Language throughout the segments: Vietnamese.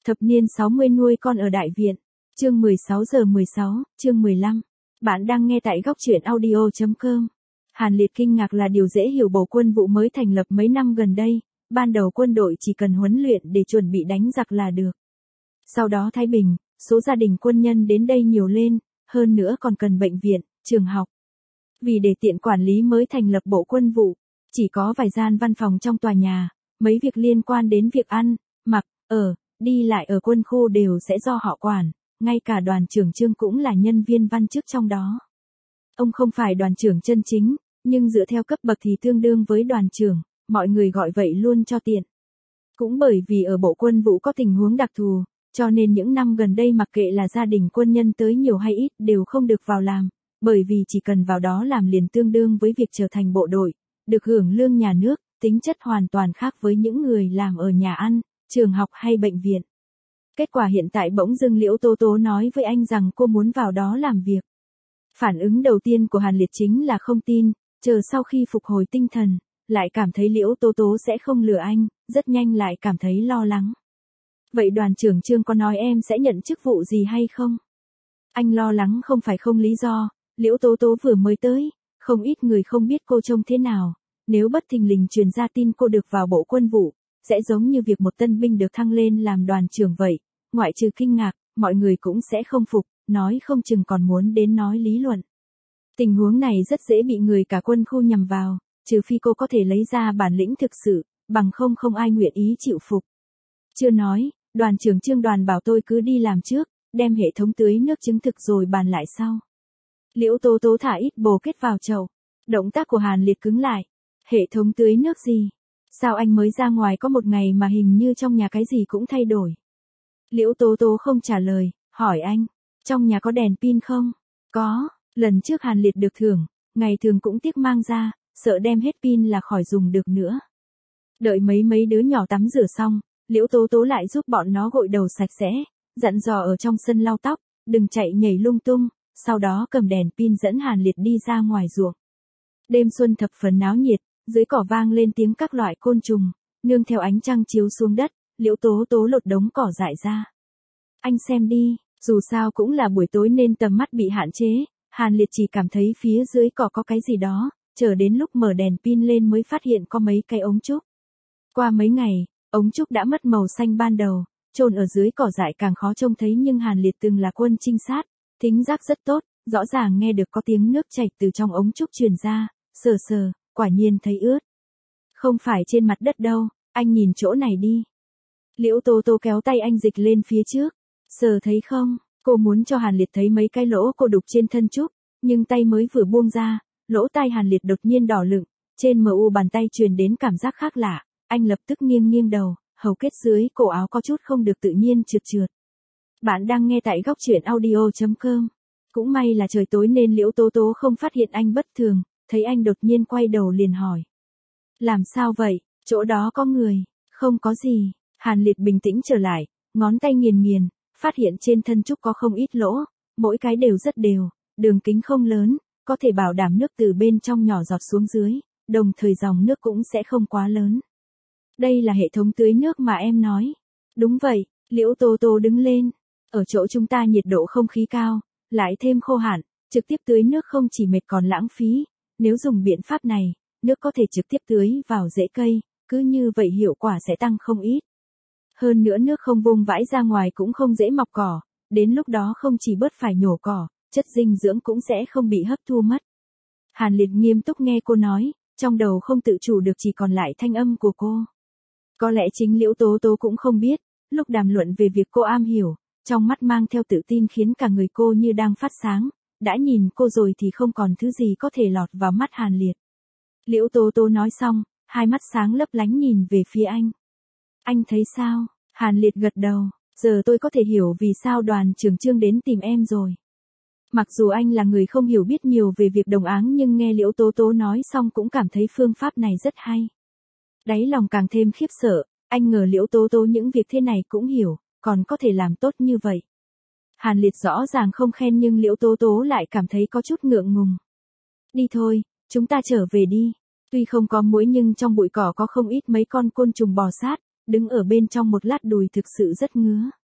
Thập niên 60 nuôi con ở đại viện. Chương 16:16, chương 15. Bạn đang nghe tại góc truyện audio.com. Hàn Liệt kinh ngạc là điều dễ hiểu, Bộ Quân vụ mới thành lập mấy năm gần đây, ban đầu quân đội chỉ cần huấn luyện để chuẩn bị đánh giặc là được. Sau đó Thái Bình, số gia đình quân nhân đến đây nhiều lên, hơn nữa còn cần bệnh viện, trường học. Vì để tiện quản lý mới thành lập Bộ Quân vụ, chỉ có vài gian văn phòng trong tòa nhà, mấy việc liên quan đến việc ăn, mặc, ở, đi lại ở quân khu đều sẽ do họ quản, ngay cả đoàn trưởng Trương cũng là nhân viên văn chức trong đó. Ông không phải đoàn trưởng chân chính, nhưng dựa theo cấp bậc thì tương đương với đoàn trưởng, mọi người gọi vậy luôn cho tiện. Cũng bởi vì ở Bộ Quân vụ có tình huống đặc thù, cho nên những năm gần đây mặc kệ là gia đình quân nhân tới nhiều hay ít đều không được vào làm, bởi vì chỉ cần vào đó làm liền tương đương với việc trở thành bộ đội, được hưởng lương nhà nước, tính chất hoàn toàn khác với những người làm ở nhà ăn, trường học hay bệnh viện. Kết quả hiện tại bỗng dưng Liễu Tố Tố nói với anh rằng cô muốn vào đó làm việc. Phản ứng đầu tiên của Hàn Liệt chính là không tin, chờ sau khi phục hồi tinh thần, lại cảm thấy Liễu Tố Tố sẽ không lừa anh, rất nhanh lại cảm thấy lo lắng. Vậy đoàn trưởng Trương có nói em sẽ nhận chức vụ gì hay không? Anh lo lắng không phải không lý do, Liễu Tố Tố vừa mới tới, không ít người không biết cô trông thế nào, nếu bất thình lình truyền ra tin cô được vào Bộ Quân vụ, sẽ giống như việc một tân binh được thăng lên làm đoàn trưởng vậy, ngoại trừ kinh ngạc, mọi người cũng sẽ không phục, nói không chừng còn muốn đến nói lý luận. Tình huống này rất dễ bị người cả quân khu nhằm vào, trừ phi cô có thể lấy ra bản lĩnh thực sự, bằng không ai nguyện ý chịu phục. Chưa nói, đoàn trưởng Trương đoàn bảo tôi cứ đi làm trước, đem hệ thống tưới nước chứng thực rồi bàn lại sau. Liễu Tố Tố thả ít bồ kết vào chậu, động tác của Hàn Liệt cứng lại. Hệ thống tưới nước gì? Sao anh mới ra ngoài có một ngày mà hình như trong nhà cái gì cũng thay đổi? Liễu Tố Tố không trả lời, hỏi anh, trong nhà có đèn pin không? Có, lần trước Hàn Liệt được thưởng, ngày thường cũng tiếc mang ra, sợ đem hết pin là khỏi dùng được nữa. Đợi mấy đứa nhỏ tắm rửa xong, Liễu Tố Tố lại giúp bọn nó gội đầu sạch sẽ, dặn dò ở trong sân lau tóc, đừng chạy nhảy lung tung, sau đó cầm đèn pin dẫn Hàn Liệt đi ra ngoài ruộng. Đêm xuân thập phần náo nhiệt, dưới cỏ vang lên tiếng các loại côn trùng, nương theo ánh trăng chiếu xuống đất, Liễu Tố Tố lột đống cỏ dại ra. Anh xem đi, dù sao cũng là buổi tối nên tầm mắt bị hạn chế, Hàn Liệt chỉ cảm thấy phía dưới cỏ có cái gì đó, chờ đến lúc mở đèn pin lên mới phát hiện có mấy cây ống trúc. Qua mấy ngày, ống trúc đã mất màu xanh ban đầu, chôn ở dưới cỏ dại càng khó trông thấy, nhưng Hàn Liệt từng là quân trinh sát, thính giác rất tốt, rõ ràng nghe được có tiếng nước chảy từ trong ống trúc truyền ra, sờ, quả nhiên thấy ướt. Không phải trên mặt đất đâu, anh nhìn chỗ này đi. Liễu Tố Tố kéo tay anh dịch lên phía trước, sờ thấy không, cô muốn cho Hàn Liệt thấy mấy cái lỗ cô đục trên thân trúc, nhưng tay mới vừa buông ra, lỗ tai Hàn Liệt đột nhiên đỏ lựng, trên mu bàn tay truyền đến cảm giác khác lạ, anh lập tức nghiêng đầu, hầu kết dưới cổ áo có chút không được tự nhiên trượt. Bạn đang nghe tại góc truyện audio.com. Cũng may là trời tối nên Liễu Tố Tố không phát hiện anh bất thường, thấy anh đột nhiên quay đầu liền hỏi. Làm sao vậy, chỗ đó có người? Không có gì. Hàn Liệt bình tĩnh trở lại, ngón tay nghiền, phát hiện trên thân trúc có không ít lỗ, mỗi cái đều rất đều, đường kính không lớn, có thể bảo đảm nước từ bên trong nhỏ giọt xuống dưới, đồng thời dòng nước cũng sẽ không quá lớn. Đây là hệ thống tưới nước mà em nói. Đúng vậy, Liễu Tố Tố đứng lên. Ở chỗ chúng ta nhiệt độ không khí cao, lại thêm khô hạn, trực tiếp tưới nước không chỉ mệt còn lãng phí. Nếu dùng biện pháp này, nước có thể trực tiếp tưới vào rễ cây, cứ như vậy hiệu quả sẽ tăng không ít. Hơn nữa nước không vung vãi ra ngoài cũng không dễ mọc cỏ, đến lúc đó không chỉ bớt phải nhổ cỏ, chất dinh dưỡng cũng sẽ không bị hấp thu mất. Hàn Liệt nghiêm túc nghe cô nói, trong đầu không tự chủ được chỉ còn lại thanh âm của cô. Có lẽ chính Liễu Tố Tố cũng không biết, lúc đàm luận về việc cô am hiểu, trong mắt mang theo tự tin khiến cả người cô như đang phát sáng, đã nhìn cô rồi thì không còn thứ gì có thể lọt vào mắt Hàn Liệt. Liễu Tố Tố nói xong, hai mắt sáng lấp lánh nhìn về phía anh. Anh thấy sao? Hàn Liệt gật đầu, giờ tôi có thể hiểu vì sao đoàn trưởng Trương đến tìm em rồi. Mặc dù anh là người không hiểu biết nhiều về việc đồng áng nhưng nghe Liễu Tố Tố nói xong cũng cảm thấy phương pháp này rất hay. Đáy lòng càng thêm khiếp sợ, anh ngờ Liễu Tố Tố những việc thế này cũng hiểu, còn có thể làm tốt như vậy. Hàn Liệt rõ ràng không khen nhưng Liễu Tố Tố lại cảm thấy có chút ngượng ngùng. Đi thôi, chúng ta trở về đi. Tuy không có muỗi nhưng trong bụi cỏ có không ít mấy con côn trùng bò sát, đứng ở bên trong một lát đùi thực sự rất ngứa.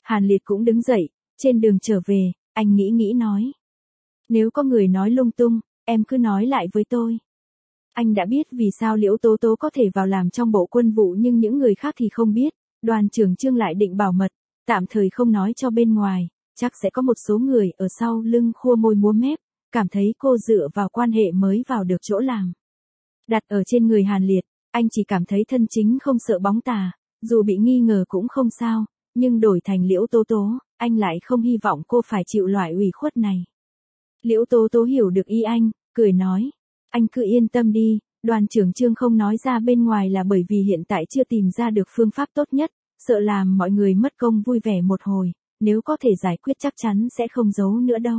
Hàn Liệt cũng đứng dậy, trên đường trở về, anh nghĩ nói. Nếu có người nói lung tung, em cứ nói lại với tôi. Anh đã biết vì sao Liễu Tố Tố có thể vào làm trong bộ quân vụ nhưng những người khác thì không biết, Đoàn trưởng Trương lại định bảo mật, tạm thời không nói cho bên ngoài, chắc sẽ có một số người ở sau lưng khua môi múa mép, cảm thấy cô dựa vào quan hệ mới vào được chỗ làm. Đặt ở trên người Hàn Liệt, anh chỉ cảm thấy thân chính không sợ bóng tà, dù bị nghi ngờ cũng không sao, nhưng đổi thành Liễu Tố Tố, anh lại không hy vọng cô phải chịu loại ủy khuất này. Liễu Tố Tố hiểu được ý anh, cười nói, anh cứ yên tâm đi, Đoàn trưởng Trương không nói ra bên ngoài là bởi vì hiện tại chưa tìm ra được phương pháp tốt nhất, sợ làm mọi người mất công vui vẻ một hồi, nếu có thể giải quyết chắc chắn sẽ không giấu nữa đâu.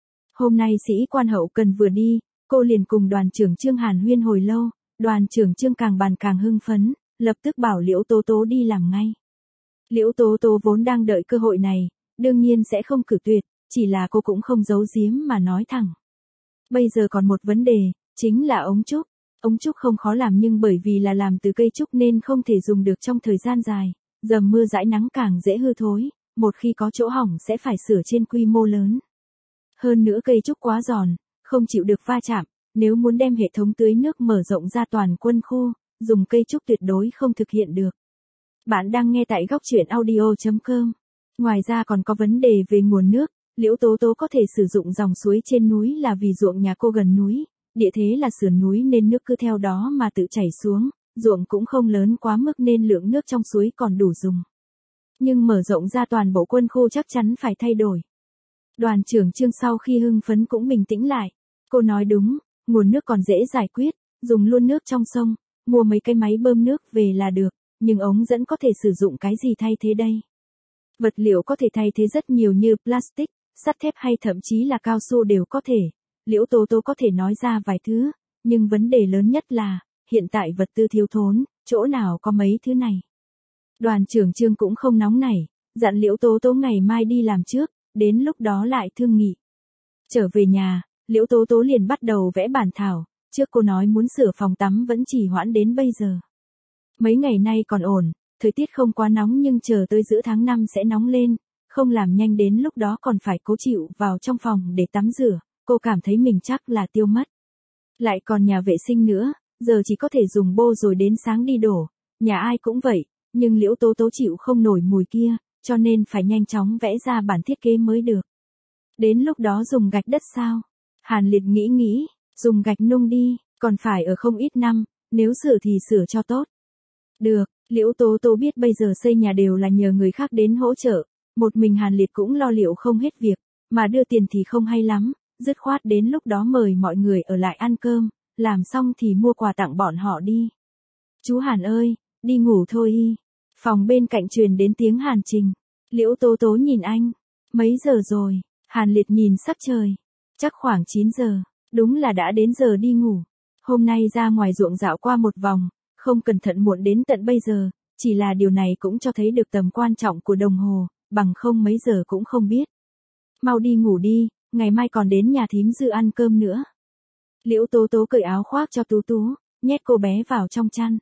Hôm nay sĩ quan hậu cần vừa đi, cô liền cùng Đoàn trưởng Trương hàn huyên hồi lâu, Đoàn trưởng Trương càng bàn càng hưng phấn, lập tức bảo Liễu Tố Tố đi làm ngay. Liễu Tố Tố vốn đang đợi cơ hội này, đương nhiên sẽ không cự tuyệt, chỉ là cô cũng không giấu giếm mà nói thẳng. Bây giờ còn một vấn đề, chính là ống trúc. Ống trúc không khó làm nhưng bởi vì là làm từ cây trúc nên không thể dùng được trong thời gian dài, dầm mưa dãi nắng càng dễ hư thối, một khi có chỗ hỏng sẽ phải sửa trên quy mô lớn. Hơn nữa cây trúc quá giòn, không chịu được va chạm, nếu muốn đem hệ thống tưới nước mở rộng ra toàn quân khu, dùng cây trúc tuyệt đối không thực hiện được. Bạn đang nghe tại góc truyện audio.com. Ngoài ra còn có vấn đề về nguồn nước, Liễu Tố Tố có thể sử dụng dòng suối trên núi là vì ruộng nhà cô gần núi, địa thế là sườn núi nên nước cứ theo đó mà tự chảy xuống, ruộng cũng không lớn quá mức nên lượng nước trong suối còn đủ dùng. Nhưng mở rộng ra toàn bộ quân khu chắc chắn phải thay đổi. Đoàn trưởng Trương sau khi hưng phấn cũng bình tĩnh lại. Cô nói đúng, nguồn nước còn dễ giải quyết, dùng luôn nước trong sông, mua mấy cái máy bơm nước về là được, nhưng ống dẫn có thể sử dụng cái gì thay thế đây? Vật liệu có thể thay thế rất nhiều như plastic, sắt thép hay thậm chí là cao su đều có thể. Liễu Tố Tố có thể nói ra vài thứ, nhưng vấn đề lớn nhất là, hiện tại vật tư thiếu thốn, chỗ nào có mấy thứ này. Đoàn trưởng Trương cũng không nóng nảy, dặn Liễu Tố Tố ngày mai đi làm trước, đến lúc đó lại thương nghị. Trở về nhà, Liễu Tố Tố liền bắt đầu vẽ bản thảo, trước cô nói muốn sửa phòng tắm vẫn trì hoãn đến bây giờ. Mấy ngày nay còn ổn, thời tiết không quá nóng nhưng chờ tới giữa tháng 5 sẽ nóng lên, không làm nhanh đến lúc đó còn phải cố chịu vào trong phòng để tắm rửa, cô cảm thấy mình chắc là tiêu mất. Lại còn nhà vệ sinh nữa, giờ chỉ có thể dùng bô rồi đến sáng đi đổ, nhà ai cũng vậy, nhưng Liễu Tố Tố chịu không nổi mùi kia, cho nên phải nhanh chóng vẽ ra bản thiết kế mới được. Đến lúc đó dùng gạch đất sao? Hàn Liệt nghĩ, dùng gạch nung đi, còn phải ở không ít năm, nếu sửa thì sửa cho tốt. Được, Liễu Tố Tố biết bây giờ xây nhà đều là nhờ người khác đến hỗ trợ, một mình Hàn Liệt cũng lo liệu không hết việc, mà đưa tiền thì không hay lắm, dứt khoát đến lúc đó mời mọi người ở lại ăn cơm, làm xong thì mua quà tặng bọn họ đi. Chú Hàn ơi, đi ngủ thôi y. Phòng bên cạnh truyền đến tiếng Hàn Trình. Liễu Tố Tố nhìn anh, mấy giờ rồi? Hàn Liệt nhìn sắc trời, chắc khoảng 9 giờ, đúng là đã đến giờ đi ngủ. Hôm nay ra ngoài ruộng dạo qua một vòng, không cẩn thận muộn đến tận bây giờ, chỉ là điều này cũng cho thấy được tầm quan trọng của đồng hồ, bằng không mấy giờ cũng không biết. Mau đi ngủ đi, ngày mai còn đến nhà thím Dư ăn cơm nữa. Liễu Tố Tố cởi áo khoác cho Tú Tú, nhét cô bé vào trong chăn.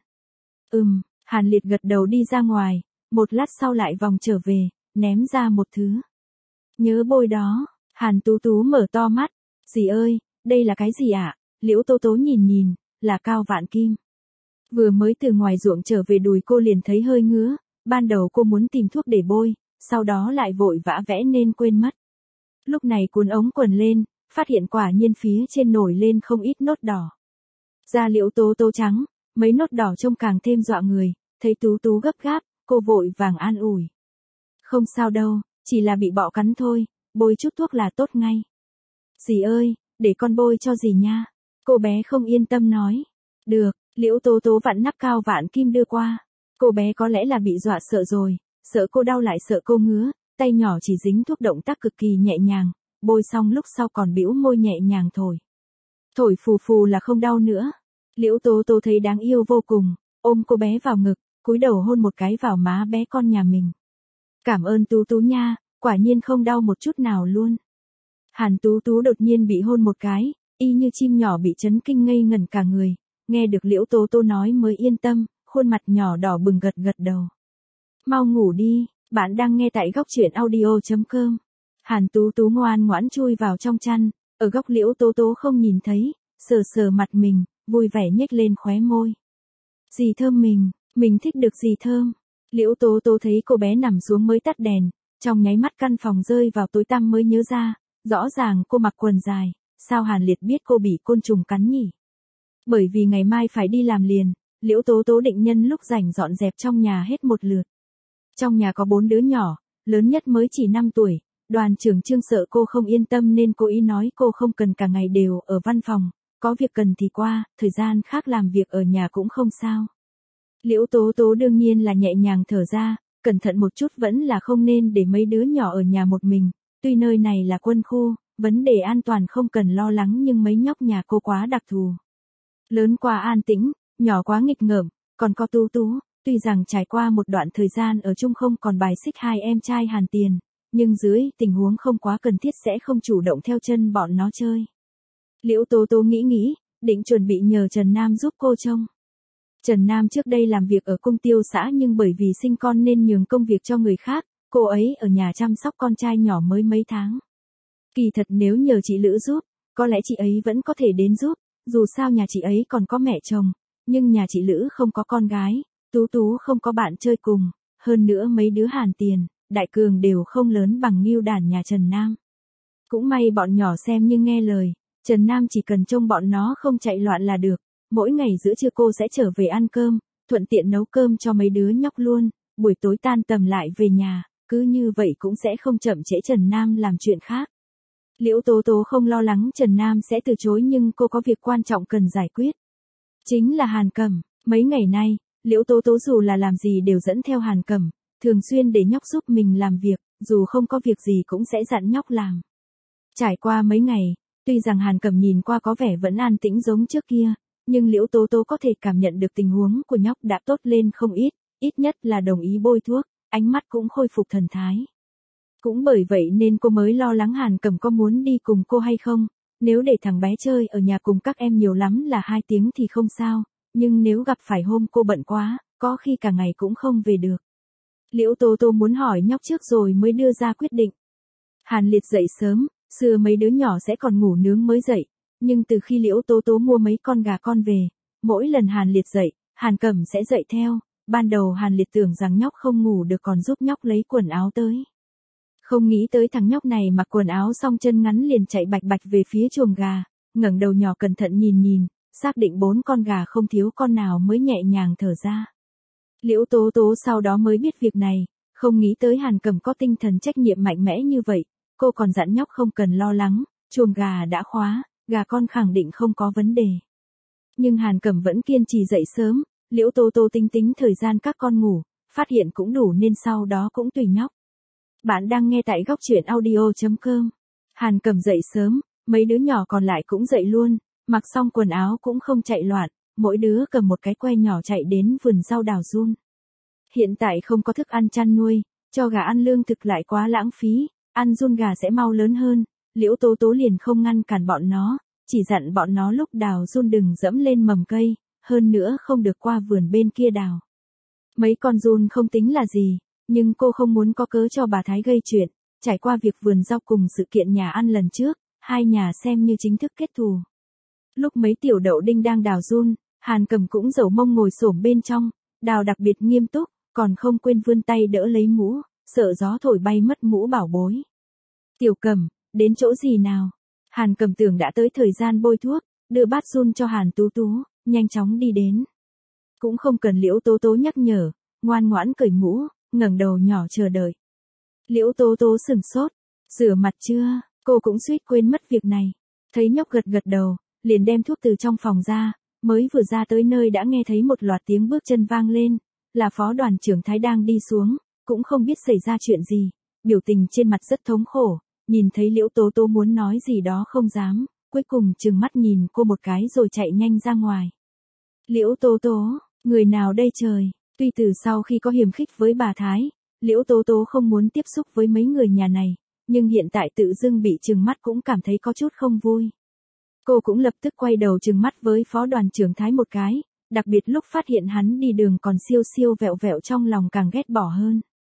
Hàn Liệt gật đầu đi ra ngoài, một lát sau lại vòng trở về, ném ra một thứ. Nhớ bôi đó, Hàn Tú Tú mở to mắt, dì ơi, đây là cái gì ạ? Liễu Tố Tố nhìn, là cao vạn kim. Vừa mới từ ngoài ruộng trở về đùi cô liền thấy hơi ngứa, ban đầu cô muốn tìm thuốc để bôi, sau đó lại vội vã vẽ nên quên mất. Lúc này cuốn ống quần lên, phát hiện quả nhiên phía trên nổi lên không ít nốt đỏ. Da Liễu Tố Tố trắng, mấy nốt đỏ trông càng thêm dọa người, thấy Tú Tú gấp gáp, cô vội vàng an ủi. Không sao đâu, chỉ là bị bọ cắn thôi, bôi chút thuốc là tốt ngay. Dì ơi, để con bôi cho dì nha. Cô bé không yên tâm nói. Được, Liễu Tố Tố vặn nắp cao vạn kim đưa qua. Cô bé có lẽ là bị dọa sợ rồi, sợ cô đau lại sợ cô ngứa, tay nhỏ chỉ dính thuốc động tác cực kỳ nhẹ nhàng, bôi xong lúc sau còn bĩu môi nhẹ nhàng thổi. Thổi phù phù là không đau nữa. Liễu Tố Tố thấy đáng yêu vô cùng, ôm cô bé vào ngực, cúi đầu hôn một cái vào má bé con nhà mình. Cảm ơn Tú Tú nha, quả nhiên không đau một chút nào luôn. Hàn Tú Tú đột nhiên bị hôn một cái, y như chim nhỏ bị chấn kinh ngây ngẩn cả người, nghe được Liễu Tố Tố nói mới yên tâm, khuôn mặt nhỏ đỏ bừng gật gật đầu. Mau ngủ đi, Bạn đang nghe tại góc truyện audio.com. Hàn Tú Tú ngoan ngoãn chui vào trong chăn, ở góc Liễu Tố Tố không nhìn thấy, sờ sờ mặt mình, vui vẻ nhếch lên khóe môi. Gì thơm mình thích được gì thơm. Liễu Tố Tố thấy cô bé nằm xuống mới tắt đèn, trong nháy mắt căn phòng rơi vào tối tăm mới nhớ ra, rõ ràng cô mặc quần dài, sao Hàn Liệt biết cô bị côn trùng cắn nhỉ? Bởi vì ngày mai phải đi làm liền, Liễu Tố Tố định nhân lúc rảnh dọn dẹp trong nhà hết một lượt. Trong nhà có 4 đứa nhỏ, lớn nhất mới chỉ 5 tuổi, Đoàn trưởng Trương sợ cô không yên tâm nên cố ý nói cô không cần cả ngày đều ở văn phòng, có việc cần thì qua, thời gian khác làm việc ở nhà cũng không sao. Liễu Tố Tố đương nhiên là nhẹ nhàng thở ra, cẩn thận một chút vẫn là không nên để mấy đứa nhỏ ở nhà một mình, tuy nơi này là quân khu, vấn đề an toàn không cần lo lắng nhưng mấy nhóc nhà cô quá đặc thù. Lớn quá an tĩnh, nhỏ quá nghịch ngợm, còn có Tú Tú, tuy rằng trải qua một đoạn thời gian ở chung không còn bài xích hai em trai Hàn Tiền, nhưng dưới tình huống không quá cần thiết sẽ không chủ động theo chân bọn nó chơi. Liễu Tố Tố nghĩ, định chuẩn bị nhờ Trần Nam giúp cô trông. Trần Nam trước đây làm việc ở cung tiêu xã nhưng bởi vì sinh con nên nhường công việc cho người khác, cô ấy ở nhà chăm sóc con trai nhỏ mới mấy tháng. Kỳ thật nếu nhờ chị Lữ giúp, có lẽ chị ấy vẫn có thể đến giúp, dù sao nhà chị ấy còn có mẹ chồng, nhưng nhà chị Lữ không có con gái, Tú Tú không có bạn chơi cùng, hơn nữa mấy đứa Hàn Tiền, Đại Cường đều không lớn bằng Ngưu Đản nhà Trần Nam. Cũng may bọn nhỏ xem như nghe lời, Trần Nam chỉ cần trông bọn nó không chạy loạn là được, mỗi ngày giữa trưa cô sẽ trở về ăn cơm, thuận tiện nấu cơm cho mấy đứa nhóc luôn, buổi tối tan tầm lại về nhà, cứ như vậy cũng sẽ không chậm trễ Trần Nam làm chuyện khác. Liễu Tố Tố không lo lắng Trần Nam sẽ từ chối nhưng cô có việc quan trọng cần giải quyết. Chính là Hàn Cẩm, mấy ngày nay, Liễu Tố Tố dù là làm gì đều dẫn theo Hàn Cẩm, thường xuyên để nhóc giúp mình làm việc, dù không có việc gì cũng sẽ dặn nhóc làm. Trải qua mấy ngày, tuy rằng Hàn Cẩm nhìn qua có vẻ vẫn an tĩnh giống trước kia, nhưng Liễu Tố Tố có thể cảm nhận được tình huống của nhóc đã tốt lên không ít nhất là đồng ý bôi thuốc, ánh mắt cũng khôi phục thần thái. Cũng bởi vậy nên cô mới lo lắng Hàn Cẩm có muốn đi cùng cô hay không, nếu để thằng bé chơi ở nhà cùng các em nhiều lắm là 2 tiếng thì không sao, nhưng nếu gặp phải hôm cô bận quá, có khi cả ngày cũng không về được. Liễu Tố Tố muốn hỏi nhóc trước rồi mới đưa ra quyết định. Hàn Liệt dậy sớm, xưa mấy đứa nhỏ sẽ còn ngủ nướng mới dậy, nhưng từ khi Liễu Tố Tố mua mấy con gà con về, mỗi lần Hàn Liệt dậy, Hàn Cẩm sẽ dậy theo, ban đầu Hàn Liệt tưởng rằng nhóc không ngủ được còn giúp nhóc lấy quần áo tới. Không nghĩ tới thằng nhóc này mặc quần áo xong chân ngắn liền chạy bạch bạch về phía chuồng gà, ngẩng đầu nhỏ cẩn thận nhìn, xác định 4 con gà không thiếu con nào mới nhẹ nhàng thở ra. Liễu Tố Tố sau đó mới biết việc này, không nghĩ tới Hàn Cẩm có tinh thần trách nhiệm mạnh mẽ như vậy, cô còn dặn nhóc không cần lo lắng, chuồng gà đã khóa, gà con khẳng định không có vấn đề. Nhưng Hàn Cẩm vẫn kiên trì dậy sớm, Liễu Tố Tố tính thời gian các con ngủ, phát hiện cũng đủ nên sau đó cũng tùy nhóc. Bạn đang nghe tại góc truyện audio.com. Hàn Cẩm dậy sớm, mấy đứa nhỏ còn lại cũng dậy luôn, mặc xong quần áo cũng không chạy loạn, mỗi đứa cầm một cái que nhỏ chạy đến vườn rau đào giun. Hiện tại không có thức ăn chăn nuôi, cho gà ăn lương thực lại quá lãng phí, ăn giun gà sẽ mau lớn hơn, Liễu Tố Tố liền không ngăn cản bọn nó, chỉ dặn bọn nó lúc đào giun đừng dẫm lên mầm cây, hơn nữa không được qua vườn bên kia đào. Mấy con giun không tính là gì, nhưng cô không muốn có cớ cho bà Thái gây chuyện, trải qua việc vườn rau cùng sự kiện nhà ăn lần trước, hai nhà xem như chính thức kết thù. Lúc mấy tiểu đậu đinh đang đào giun, Hàn Cẩm cũng dầu mông ngồi xổm bên trong, đào đặc biệt nghiêm túc, còn không quên vươn tay đỡ lấy mũ, sợ gió thổi bay mất mũ bảo bối. Tiểu Cẩm, đến chỗ gì nào? Hàn Cẩm tưởng đã tới thời gian bôi thuốc, đưa bát giun cho Hàn Tú Tú, nhanh chóng đi đến. Cũng không cần Liễu Tố Tố nhắc nhở, ngoan ngoãn cởi mũ, ngẩng đầu nhỏ chờ đợi. Liễu Tố Tố sửng sốt, rửa mặt chưa, cô cũng suýt quên mất việc này. Thấy nhóc gật đầu, liền đem thuốc từ trong phòng ra, mới vừa ra tới nơi đã nghe thấy một loạt tiếng bước chân vang lên, là Phó Đoàn trưởng Thái đang đi xuống, cũng không biết xảy ra chuyện gì, biểu tình trên mặt rất thống khổ, nhìn thấy Liễu Tố Tố muốn nói gì đó không dám, cuối cùng trừng mắt nhìn cô một cái rồi chạy nhanh ra ngoài. Liễu Tố Tố, người nào đây trời? Tuy từ sau khi có hiềm khích với bà Thái, Liễu Tố Tố không muốn tiếp xúc với mấy người nhà này, nhưng hiện tại tự dưng bị trừng mắt cũng cảm thấy có chút không vui. Cô cũng lập tức quay đầu trừng mắt với Phó Đoàn trưởng Thái một cái, đặc biệt lúc phát hiện hắn đi đường còn siêu vẹo trong lòng càng ghét bỏ hơn.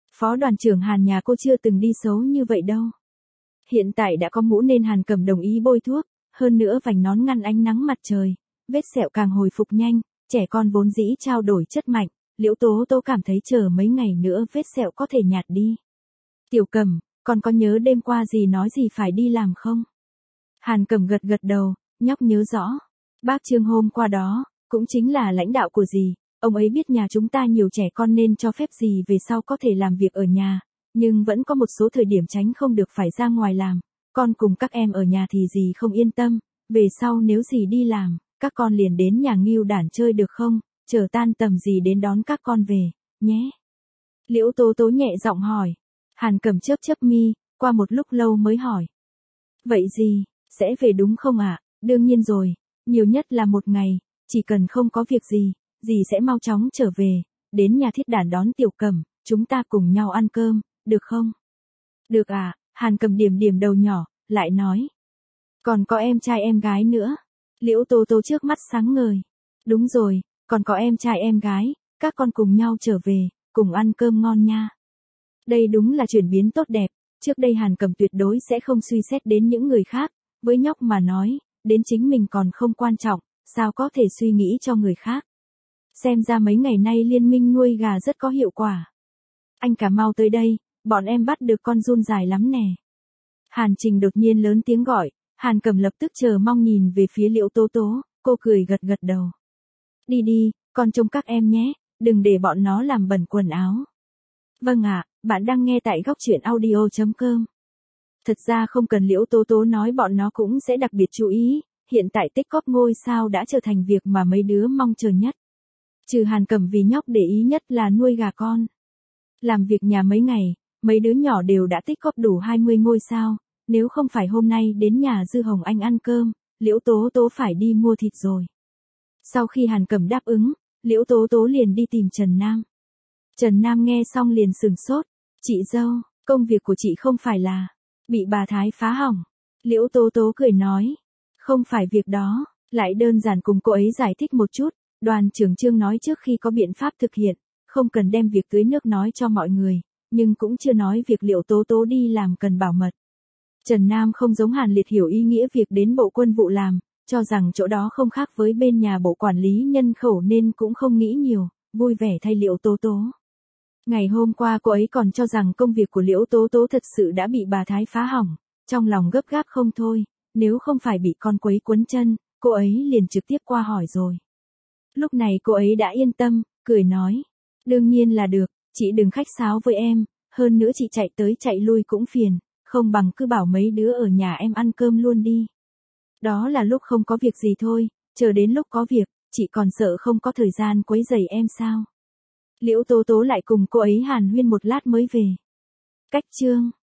Phó đoàn trưởng Hàn nhà cô chưa từng đi xấu như vậy đâu. Hiện tại đã có mũ nên Hàn Cẩm đồng ý bôi thuốc, hơn nữa vành nón ngăn ánh nắng mặt trời, vết sẹo càng hồi phục nhanh, trẻ con vốn dĩ trao đổi chất mạnh, Liễu Tố Tố cảm thấy chờ mấy ngày nữa vết sẹo có thể nhạt đi. Tiểu Cẩm, con có nhớ đêm qua dì nói gì phải đi làm không? Hàn Cẩm gật gật đầu, nhóc nhớ rõ. Bác Trương hôm qua đó, cũng chính là lãnh đạo của dì, ông ấy biết nhà chúng ta nhiều trẻ con nên cho phép dì về sau có thể làm việc ở nhà, nhưng vẫn có một số thời điểm tránh không được phải ra ngoài làm, con cùng các em ở nhà thì dì không yên tâm, về sau nếu dì đi làm, các con liền đến nhà Ngưu Đản chơi được không, chờ tan tầm dì đến đón các con về, nhé. Liễu Tố Tố nhẹ giọng hỏi. Hàn Cẩm chớp chớp mi, qua một lúc lâu mới hỏi. Vậy dì, sẽ về đúng không ạ? Đương nhiên rồi, nhiều nhất là một ngày, chỉ cần không có việc gì, dì sẽ mau chóng trở về, đến nhà Thiết Đản đón Tiểu Cẩm, chúng ta cùng nhau ăn cơm, được không? Được ạ, Hàn Cẩm điểm điểm đầu nhỏ, lại nói. Còn có em trai em gái nữa. Liễu Tố Tố trước mắt sáng ngời. Đúng rồi, còn có em trai em gái, các con cùng nhau trở về, cùng ăn cơm ngon nha. Đây đúng là chuyển biến tốt đẹp, trước đây Hàn Cẩm tuyệt đối sẽ không suy xét đến những người khác, với nhóc mà nói, đến chính mình còn không quan trọng, sao có thể suy nghĩ cho người khác. Xem ra mấy ngày nay liên minh nuôi gà rất có hiệu quả. Anh cả mau tới đây, bọn em bắt được con giun dài lắm nè. Hàn Trình đột nhiên lớn tiếng gọi, Hàn Cẩm lập tức chờ mong nhìn về phía Liễu Tố Tố, cô cười gật gật đầu. Đi đi, con trông các em nhé, đừng để bọn nó làm bẩn quần áo. Vâng ạ, bạn đang nghe tại góc truyện audio.com. Thật ra không cần Liễu Tố Tố nói bọn nó cũng sẽ đặc biệt chú ý, hiện tại tích cóp ngôi sao đã trở thành việc mà mấy đứa mong chờ nhất. Trừ Hàn Cẩm vì nhóc để ý nhất là nuôi gà con. Làm việc nhà mấy ngày, mấy đứa nhỏ đều đã tích cóp đủ 20 ngôi sao, nếu không phải hôm nay đến nhà Dư Hồng Anh ăn cơm, Liễu Tố Tố phải đi mua thịt rồi. Sau khi Hàn Cẩm đáp ứng, Liễu Tố Tố liền đi tìm Trần Nam. Trần Nam nghe xong liền sửng sốt, chị dâu, công việc của chị không phải là bị bà Thái phá hỏng. Liễu Tố Tố cười nói, không phải việc đó, lại đơn giản cùng cô ấy giải thích một chút, Đoàn trưởng Trương nói trước khi có biện pháp thực hiện, không cần đem việc tưới nước nói cho mọi người, nhưng cũng chưa nói việc Liễu Tố Tố đi làm cần bảo mật. Trần Nam không giống Hàn Liệt hiểu ý nghĩa việc đến bộ quân vụ làm, cho rằng chỗ đó không khác với bên nhà bộ quản lý nhân khẩu nên cũng không nghĩ nhiều, vui vẻ thay Liễu Tố Tố. Ngày hôm qua cô ấy còn cho rằng công việc của Liễu Tố Tố thật sự đã bị bà Thái phá hỏng, trong lòng gấp gáp không thôi, nếu không phải bị con quấy quấn chân, cô ấy liền trực tiếp qua hỏi rồi. Lúc này cô ấy đã yên tâm, cười nói, đương nhiên là được, chị đừng khách sáo với em, hơn nữa chị chạy tới chạy lui cũng phiền, không bằng cứ bảo mấy đứa ở nhà em ăn cơm luôn đi. Đó là lúc không có việc gì thôi, chờ đến lúc có việc, chị còn sợ không có thời gian quấy rầy em sao? Liễu Tố Tố lại cùng cô ấy hàn huyên một lát mới về. Cách chương